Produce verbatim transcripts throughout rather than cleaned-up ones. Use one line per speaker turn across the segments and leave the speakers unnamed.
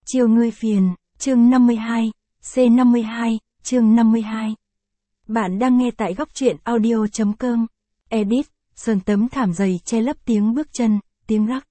Chiều ngươi phiền, chương năm mươi hai, C năm mươi hai, chương năm mươi hai. Bạn đang nghe tại góc truyện audio.com. Edit, sườn tấm thảm dày che lấp tiếng bước chân, tiếng rắc.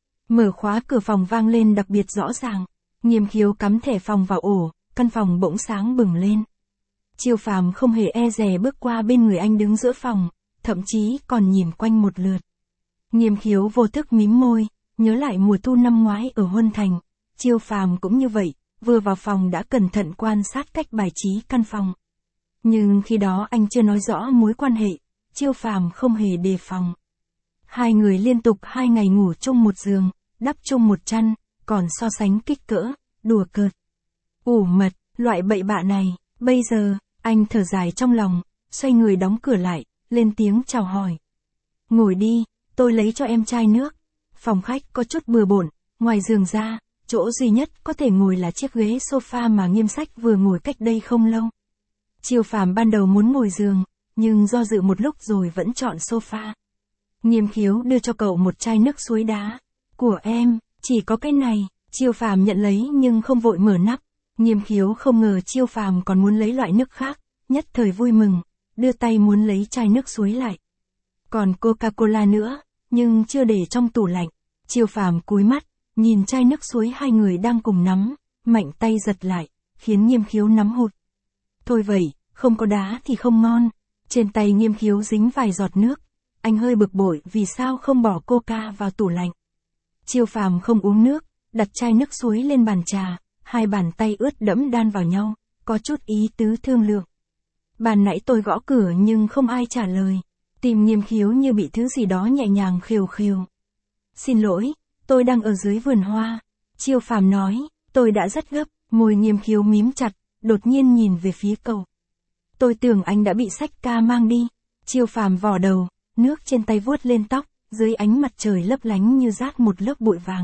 Mở khóa cửa phòng vang lên đặc biệt rõ ràng. Nghiêm Khiếu cắm thẻ phòng vào ổ, căn phòng bỗng sáng bừng lên. Chiêu Phàm không hề e dè bước qua bên người anh đứng giữa phòng, thậm chí còn nhìn quanh một lượt. Nghiêm Khiếu vô thức mím môi, nhớ lại mùa thu năm ngoái ở Huân Thành. Chiêu Phàm cũng như vậy, vừa vào phòng đã cẩn thận quan sát cách bài trí căn phòng. Nhưng khi đó anh chưa nói rõ mối quan hệ, Chiêu Phàm không hề đề phòng. Hai người liên tục hai ngày ngủ chung một giường, đắp chung một chăn, còn so sánh kích cỡ, đùa cợt. Ủ mật, loại bậy bạ này, bây giờ, anh thở dài trong lòng, xoay người đóng cửa lại, lên tiếng chào hỏi. Ngồi đi, tôi lấy cho em chai nước. Phòng khách có chút bừa bộn, ngoài giường ra, chỗ duy nhất có thể ngồi là chiếc ghế sofa mà Nghiêm Sách vừa ngồi cách đây không lâu. Chiêu Phàm ban đầu muốn ngồi giường, nhưng do dự một lúc rồi vẫn chọn sofa. Nghiêm Khiếu đưa cho cậu một chai nước suối đá. Của em, chỉ có cái này. Chiêu Phàm nhận lấy nhưng không vội mở nắp. Nghiêm Khiếu không ngờ Chiêu Phàm còn muốn lấy loại nước khác, nhất thời vui mừng, đưa tay muốn lấy chai nước suối lại. Còn Coca-Cola nữa, nhưng chưa để trong tủ lạnh. Chiêu Phàm cúi mắt, nhìn chai nước suối hai người đang cùng nắm, mạnh tay giật lại, khiến Nghiêm Khiếu nắm hụt. Thôi vậy, không có đá thì không ngon. Trên tay Nghiêm Khiếu dính vài giọt nước, anh hơi bực bội vì sao không bỏ Coca vào tủ lạnh. Chiêu Phàm không uống nước, đặt chai nước suối lên bàn trà, hai bàn tay ướt đẫm đan vào nhau, có chút ý tứ thương lượng. Ban nãy tôi gõ cửa nhưng không ai trả lời, tim Nghiêm Khiếu như bị thứ gì đó nhẹ nhàng khều khều. Xin lỗi, tôi đang ở dưới vườn hoa. Chiêu Phàm nói, tôi đã rất gấp, môi Nghiêm Khiếu mím chặt, đột nhiên nhìn về phía cậu. Tôi tưởng anh đã bị Sách ca mang đi. Chiêu Phàm vò đầu, nước trên tay vuốt lên tóc, dưới ánh mặt trời lấp lánh như rát một lớp bụi vàng.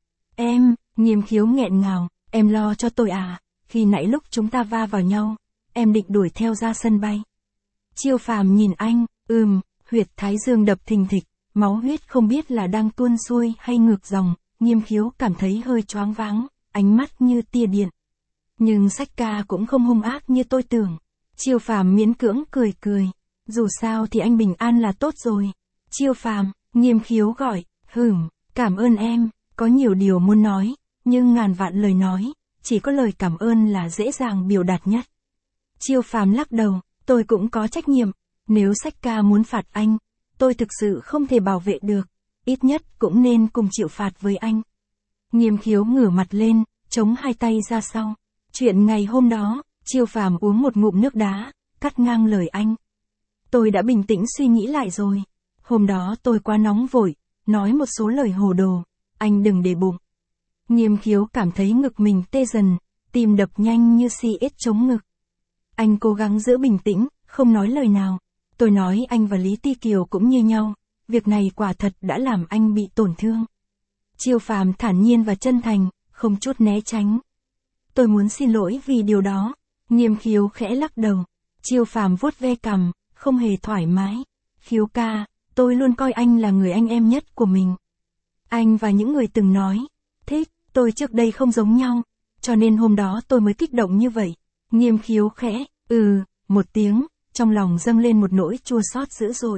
Em, Nghiêm Khiếu nghẹn ngào, em lo cho tôi à, khi nãy lúc chúng ta va vào nhau, em định đuổi theo ra sân bay. Chiêu Phàm nhìn anh, ừm, huyệt thái dương đập thình thịch, máu huyết không biết là đang tuôn xuôi hay ngược dòng, Nghiêm Khiếu cảm thấy hơi choáng váng, ánh mắt như tia điện. Nhưng Sách ca cũng không hung ác như tôi tưởng. Chiêu Phàm miễn cưỡng cười cười, dù sao thì anh bình an là tốt rồi. Chiêu Phàm, Nghiêm Khiếu gọi, hửm, cảm ơn em, có nhiều điều muốn nói, nhưng ngàn vạn lời nói, chỉ có lời cảm ơn là dễ dàng biểu đạt nhất. Chiêu Phàm lắc đầu, tôi cũng có trách nhiệm, nếu Sách ca muốn phạt anh, tôi thực sự không thể bảo vệ được, ít nhất cũng nên cùng chịu phạt với anh. Nghiêm Khiếu ngửa mặt lên, chống hai tay ra sau. Chuyện ngày hôm đó, Chiêu Phàm uống một ngụm nước đá, cắt ngang lời anh. Tôi đã bình tĩnh suy nghĩ lại rồi. Hôm đó tôi quá nóng vội, nói một số lời hồ đồ, anh đừng để bụng. Nghiêm Khiếu cảm thấy ngực mình tê dần, tim đập nhanh như si ếch chống ngực. Anh cố gắng giữ bình tĩnh, không nói lời nào. Tôi nói anh và Lý Ti Kiều cũng như nhau, việc này quả thật đã làm anh bị tổn thương. Chiêu Phàm thản nhiên và chân thành, không chút né tránh. Tôi muốn xin lỗi vì điều đó. Nghiêm Khiếu khẽ lắc đầu. Chiêu Phàm vuốt ve cằm, không hề thoải mái. Khiếu ca, tôi luôn coi anh là người anh em nhất của mình. Anh và những người từng nói, thích, tôi trước đây không giống nhau, cho nên hôm đó tôi mới kích động như vậy. Nghiêm Khiếu khẽ, ừ, một tiếng, trong lòng dâng lên một nỗi chua xót dữ dội.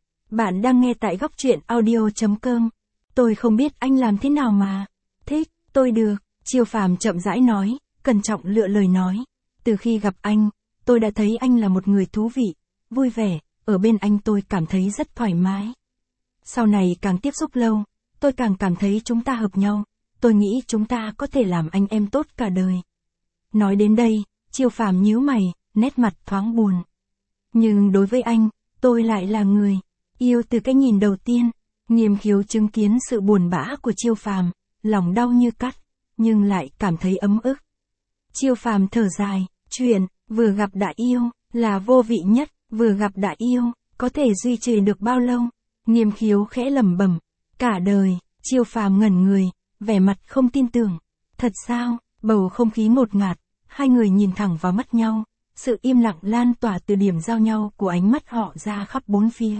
Bạn đang nghe tại góc truyện audio.com. Tôi không biết anh làm thế nào mà. Thích, tôi được. Chiêu Phàm chậm rãi nói, cẩn trọng lựa lời nói. Từ khi gặp anh, tôi đã thấy anh là một người thú vị, vui vẻ, ở bên anh tôi cảm thấy rất thoải mái. Sau này càng tiếp xúc lâu, tôi càng cảm thấy chúng ta hợp nhau, tôi nghĩ chúng ta có thể làm anh em tốt cả đời. Nói đến đây, Chiêu Phàm nhíu mày, nét mặt thoáng buồn. Nhưng đối với anh, tôi lại là người yêu từ cái nhìn đầu tiên. Nghiêm Khiếu chứng kiến sự buồn bã của Chiêu Phàm, lòng đau như cắt, nhưng lại cảm thấy ấm ức. Chiêu Phàm thở dài, chuyện vừa gặp đã yêu là vô vị nhất, vừa gặp đã yêu, có thể duy trì được bao lâu? Nghiêm Khiếu khẽ lẩm bẩm, cả đời. Chiêu Phàm ngẩn người, vẻ mặt không tin tưởng. Thật sao? Bầu không khí ngột ngạt, hai người nhìn thẳng vào mắt nhau, sự im lặng lan tỏa từ điểm giao nhau của ánh mắt họ ra khắp bốn phía.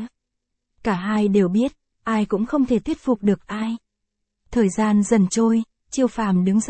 Cả hai đều biết, ai cũng không thể thuyết phục được ai. Thời gian dần trôi, Chiêu Phàm đứng dậy,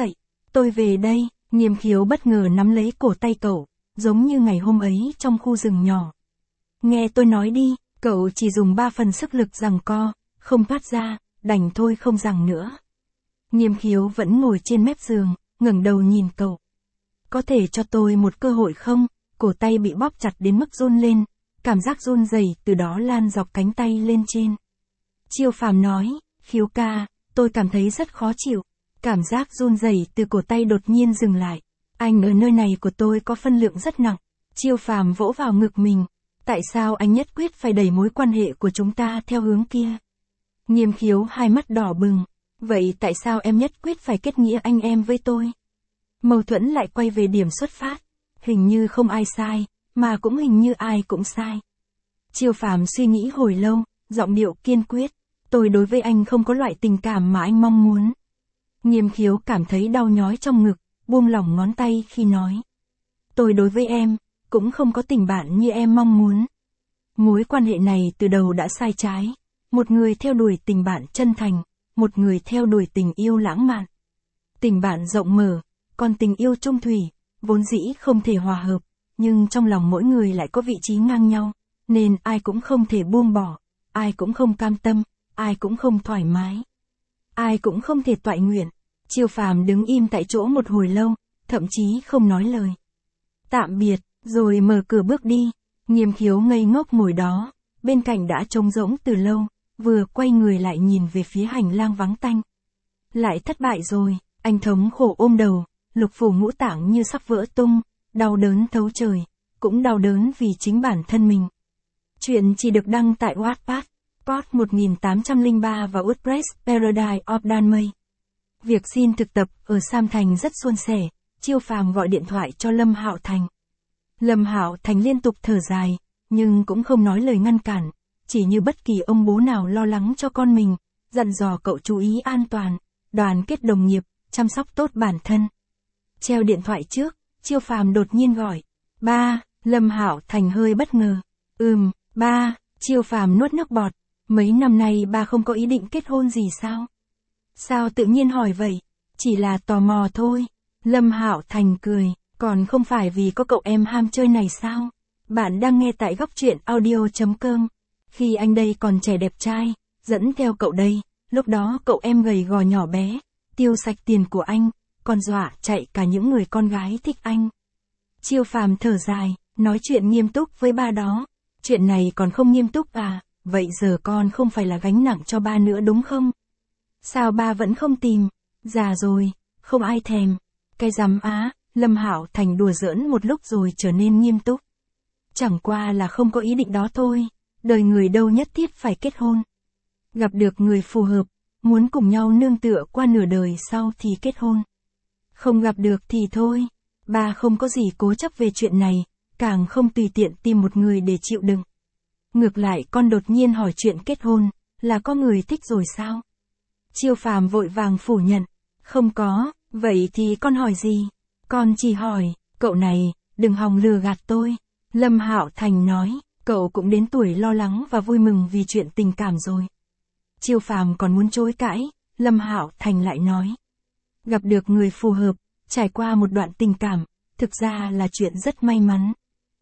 Tôi về đây, Nghiêm Khiếu bất ngờ nắm lấy cổ tay cậu, giống như ngày hôm ấy trong khu rừng nhỏ. Nghe tôi nói đi, cậu chỉ dùng ba phần sức lực giằng co, không thoát ra, đành thôi không giằng nữa. Nghiêm Khiếu vẫn ngồi trên mép giường, ngẩng đầu nhìn cậu. Có thể cho tôi một cơ hội không? Cổ tay bị bóp chặt đến mức run lên, cảm giác run rẩy từ đó lan dọc cánh tay lên trên. Chiêu Phàm nói, Khiếu ca, tôi cảm thấy rất khó chịu. Cảm giác run rẩy từ cổ tay đột nhiên dừng lại. Anh ở nơi này của tôi có phân lượng rất nặng. Chiêu Phàm vỗ vào ngực mình. Tại sao anh nhất quyết phải đẩy mối quan hệ của chúng ta theo hướng kia? Nghiêm Khiếu hai mắt đỏ bừng. Vậy tại sao em nhất quyết phải kết nghĩa anh em với tôi? Mâu thuẫn lại quay về điểm xuất phát. Hình như không ai sai, mà cũng hình như ai cũng sai. Chiêu Phàm suy nghĩ hồi lâu, giọng điệu kiên quyết. Tôi đối với anh không có loại tình cảm mà anh mong muốn. Nghiêm Khiếu cảm thấy đau nhói trong ngực, buông lỏng ngón tay khi nói. Tôi đối với em, cũng không có tình bạn như em mong muốn. Mối quan hệ này từ đầu đã sai trái. Một người theo đuổi tình bạn chân thành, một người theo đuổi tình yêu lãng mạn. Tình bạn rộng mở, còn tình yêu trung thủy, vốn dĩ không thể hòa hợp, nhưng trong lòng mỗi người lại có vị trí ngang nhau, nên ai cũng không thể buông bỏ, ai cũng không cam tâm, ai cũng không thoải mái. Ai cũng không thể toại nguyện. Chiêu Phàm đứng im tại chỗ một hồi lâu, thậm chí không nói lời. Tạm biệt, rồi mở cửa bước đi. Nghiêm Khiếu ngây ngốc ngồi đó, bên cạnh đã trống rỗng từ lâu, vừa quay người lại nhìn về phía hành lang vắng tanh. Lại thất bại rồi, anh thống khổ ôm đầu, lục phủ ngũ tạng như sắp vỡ tung, đau đớn thấu trời, cũng đau đớn vì chính bản thân mình. Chuyện chỉ được đăng tại Wattpad, Pod một nghìn tám trăm lẻ ba và WordPress Paradise of Dan Mây. Việc xin thực tập ở Sam Thành rất suôn sẻ, Chiêu Phàm gọi điện thoại cho Lâm Hạo Thành. Lâm Hạo Thành liên tục thở dài, nhưng cũng không nói lời ngăn cản, chỉ như bất kỳ ông bố nào lo lắng cho con mình, dặn dò cậu chú ý an toàn, đoàn kết đồng nghiệp, chăm sóc tốt bản thân. Treo điện thoại trước, Chiêu Phàm đột nhiên gọi, ba, Lâm Hạo Thành hơi bất ngờ. Ừm, ba, Chiêu Phàm nuốt nước bọt, mấy năm nay ba không có ý định kết hôn gì sao? Sao tự nhiên hỏi vậy? Chỉ là tò mò thôi. Lâm Hạo Thành cười, còn không phải vì có cậu em ham chơi này sao? Bạn đang nghe tại góc truyện audio chấm com. Khi anh đây còn trẻ đẹp trai, dẫn theo cậu đây, lúc đó cậu em gầy gò nhỏ bé, tiêu sạch tiền của anh, còn dọa chạy cả những người con gái thích anh. Chiêu Phàm thở dài, nói chuyện nghiêm túc với ba đó. Chuyện này còn không nghiêm túc à? Vậy giờ con không phải là gánh nặng cho ba nữa đúng không? Sao ba vẫn không tìm? Già rồi, không ai thèm. Cái rắm á, Lâm Hạo Thành đùa giỡn một lúc rồi trở nên nghiêm túc. Chẳng qua là không có ý định đó thôi, đời người đâu nhất thiết phải kết hôn. Gặp được người phù hợp, muốn cùng nhau nương tựa qua nửa đời sau thì kết hôn. Không gặp được thì thôi, ba không có gì cố chấp về chuyện này, càng không tùy tiện tìm một người để chịu đựng. Ngược lại con đột nhiên hỏi chuyện kết hôn, là có người thích rồi sao? Chiêu Phàm vội vàng phủ nhận, không có, vậy thì con hỏi gì? Con chỉ hỏi, cậu này, đừng hòng lừa gạt tôi. Lâm Hạo Thành nói, cậu cũng đến tuổi lo lắng và vui mừng vì chuyện tình cảm rồi. Chiêu Phàm còn muốn chối cãi, Lâm Hạo Thành lại nói. Gặp được người phù hợp, trải qua một đoạn tình cảm, thực ra là chuyện rất may mắn.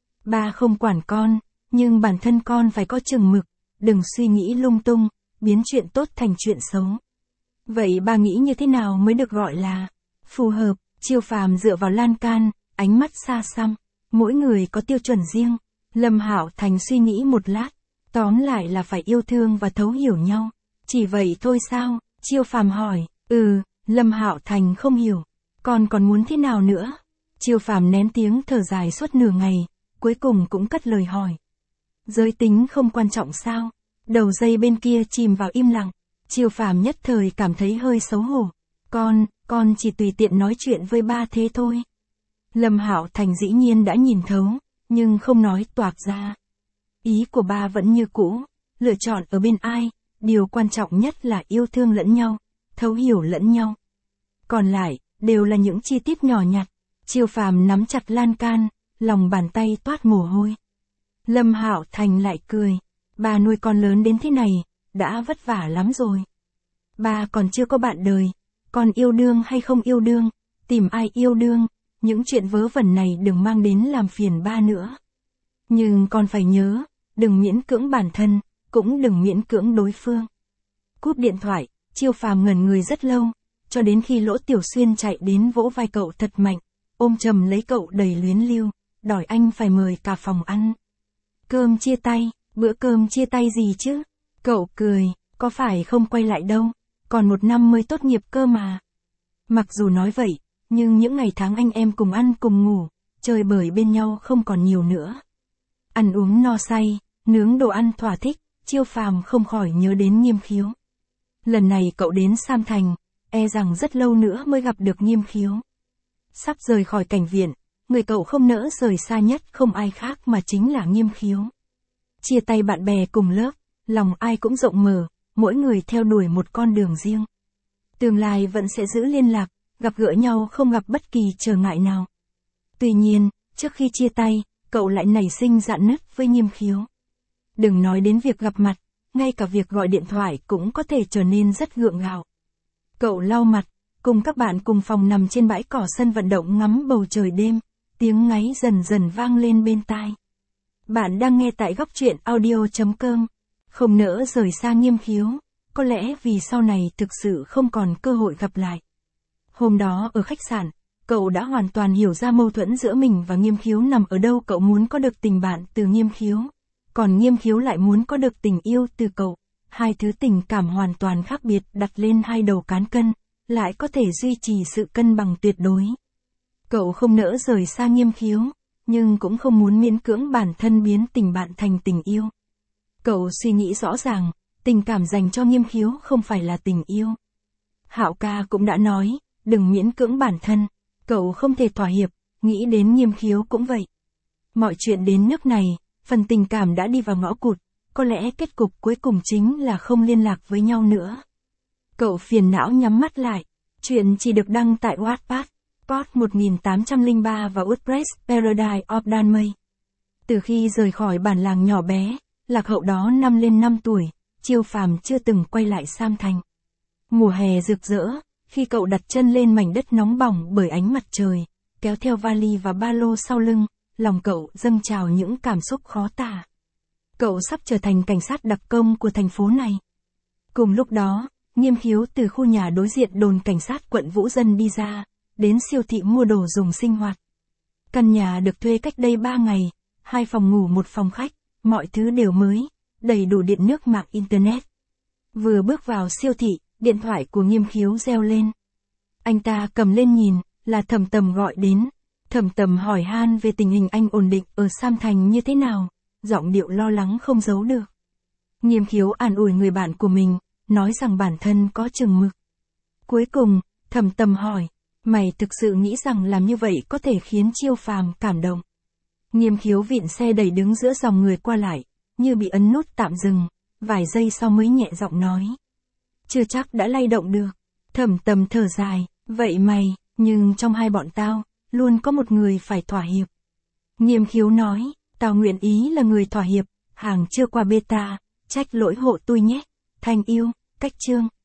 Ba không quản con, nhưng bản thân con phải có chừng mực, đừng suy nghĩ lung tung, biến chuyện tốt thành chuyện xấu. Vậy ba nghĩ như thế nào mới được gọi là phù hợp? Chiêu Phàm dựa vào lan can, ánh mắt xa xăm. Mỗi người có tiêu chuẩn riêng. Lâm Hạo Thành suy nghĩ một lát. Tóm lại là phải yêu thương và thấu hiểu nhau. Chỉ vậy thôi sao? Chiêu Phàm hỏi. Ừ, Lâm Hạo Thành không hiểu. Con còn muốn thế nào nữa? Chiêu Phàm nén tiếng thở dài suốt nửa ngày, cuối cùng cũng cất lời hỏi. Giới tính không quan trọng sao? Đầu dây bên kia chìm vào im lặng. Chiêu Phàm nhất thời cảm thấy hơi xấu hổ. Con, con chỉ tùy tiện nói chuyện với ba thế thôi. Lâm Hạo Thành dĩ nhiên đã nhìn thấu, nhưng không nói toạc ra. Ý của ba vẫn như cũ, lựa chọn ở bên ai, điều quan trọng nhất là yêu thương lẫn nhau, thấu hiểu lẫn nhau. Còn lại, đều là những chi tiết nhỏ nhặt. Chiêu Phàm nắm chặt lan can, lòng bàn tay toát mồ hôi. Lâm Hạo Thành lại cười. Ba nuôi con lớn đến thế này, đã vất vả lắm rồi. Ba còn chưa có bạn đời, con yêu đương hay không yêu đương, tìm ai yêu đương, những chuyện vớ vẩn này đừng mang đến làm phiền ba nữa. Nhưng con phải nhớ, đừng miễn cưỡng bản thân, cũng đừng miễn cưỡng đối phương. Cúp điện thoại, Chiêu Phàm ngẩn người rất lâu, cho đến khi Lỗ Tiểu Xuyên chạy đến vỗ vai cậu thật mạnh, ôm chầm lấy cậu đầy luyến lưu, đòi anh phải mời cả phòng ăn. Cơm chia tay, bữa cơm chia tay gì chứ? Cậu cười, có phải không quay lại đâu, còn một năm mới tốt nghiệp cơ mà. Mặc dù nói vậy, nhưng những ngày tháng anh em cùng ăn cùng ngủ, chơi bời bên nhau không còn nhiều nữa. Ăn uống no say, nướng đồ ăn thỏa thích, Chiêu Phàm không khỏi nhớ đến Nghiêm Khiếu. Lần này cậu đến Sam Thành, e rằng rất lâu nữa mới gặp được Nghiêm Khiếu. Sắp rời khỏi cảnh viện, người cậu không nỡ rời xa nhất không ai khác mà chính là Nghiêm Khiếu. Chia tay bạn bè cùng lớp, lòng ai cũng rộng mở, mỗi người theo đuổi một con đường riêng. Tương lai vẫn sẽ giữ liên lạc, gặp gỡ nhau không gặp bất kỳ trở ngại nào. Tuy nhiên, trước khi chia tay, cậu lại nảy sinh rạn nứt với Nghiêm Khiếu. Đừng nói đến việc gặp mặt, ngay cả việc gọi điện thoại cũng có thể trở nên rất gượng gạo. Cậu lau mặt, cùng các bạn cùng phòng nằm trên bãi cỏ sân vận động ngắm bầu trời đêm, tiếng ngáy dần dần vang lên bên tai. Bạn đang nghe tại góc truyện audio chấm com. Không nỡ rời xa Nghiêm Khiếu, có lẽ vì sau này thực sự không còn cơ hội gặp lại. Hôm đó ở khách sạn, cậu đã hoàn toàn hiểu ra mâu thuẫn giữa mình và Nghiêm Khiếu nằm ở đâu. Cậu muốn có được tình bạn từ Nghiêm Khiếu, còn Nghiêm Khiếu lại muốn có được tình yêu từ cậu. Hai thứ tình cảm hoàn toàn khác biệt đặt lên hai đầu cán cân, lại có thể duy trì sự cân bằng tuyệt đối. Cậu không nỡ rời xa Nghiêm Khiếu, nhưng cũng không muốn miễn cưỡng bản thân biến tình bạn thành tình yêu. Cậu suy nghĩ rõ ràng, tình cảm dành cho Nghiêm Khiếu không phải là tình yêu. Hạo ca cũng đã nói, đừng miễn cưỡng bản thân, cậu không thể thỏa hiệp, nghĩ đến Nghiêm Khiếu cũng vậy. Mọi chuyện đến nước này, phần tình cảm đã đi vào ngõ cụt, có lẽ kết cục cuối cùng chính là không liên lạc với nhau nữa. Cậu phiền não nhắm mắt lại, chuyện chỉ được đăng tại Wattpad, Pod một nghìn tám trăm lẻ ba và WordPress Paradise of Danmay. Từ khi rời khỏi bản làng nhỏ bé, lạc hậu đó năm lên năm tuổi, Chiêu Phàm chưa từng quay lại Sam Thành. Mùa hè rực rỡ, khi cậu đặt chân lên mảnh đất nóng bỏng bởi ánh mặt trời, kéo theo vali và ba lô sau lưng, lòng cậu dâng trào những cảm xúc khó tả. Cậu sắp trở thành cảnh sát đặc công của thành phố này. Cùng lúc đó, Nghiêm Khiếu từ khu nhà đối diện đồn cảnh sát quận Vũ Dân đi ra, đến siêu thị mua đồ dùng sinh hoạt. Căn nhà được thuê cách đây ba ngày, hai phòng ngủ một phòng khách, mọi thứ đều mới, đầy đủ điện nước mạng internet. Vừa bước vào siêu thị, điện thoại của Nghiêm Khiếu reo lên. Anh ta cầm lên nhìn, là Thẩm Tầm gọi đến. Thẩm Tầm hỏi han về tình hình anh ổn định ở Sam Thành như thế nào, giọng điệu lo lắng không giấu được. Nghiêm Khiếu an ủi người bạn của mình, nói rằng bản thân có chừng mực. Cuối cùng, Thẩm Tầm hỏi, mày thực sự nghĩ rằng làm như vậy có thể khiến Chiêu Phàm cảm động? Nghiêm Khiếu vịn xe đẩy đứng giữa dòng người qua lại, như bị ấn nút tạm dừng, vài giây sau mới nhẹ giọng nói. Chưa chắc đã lay động được. Thẩm Tầm thở dài, vậy mày, nhưng trong hai bọn tao, luôn có một người phải thỏa hiệp. Nghiêm Khiếu nói, tao nguyện ý là người thỏa hiệp, hàng chưa qua beta, trách lỗi hộ tôi nhé. Thanh yêu, cách chương.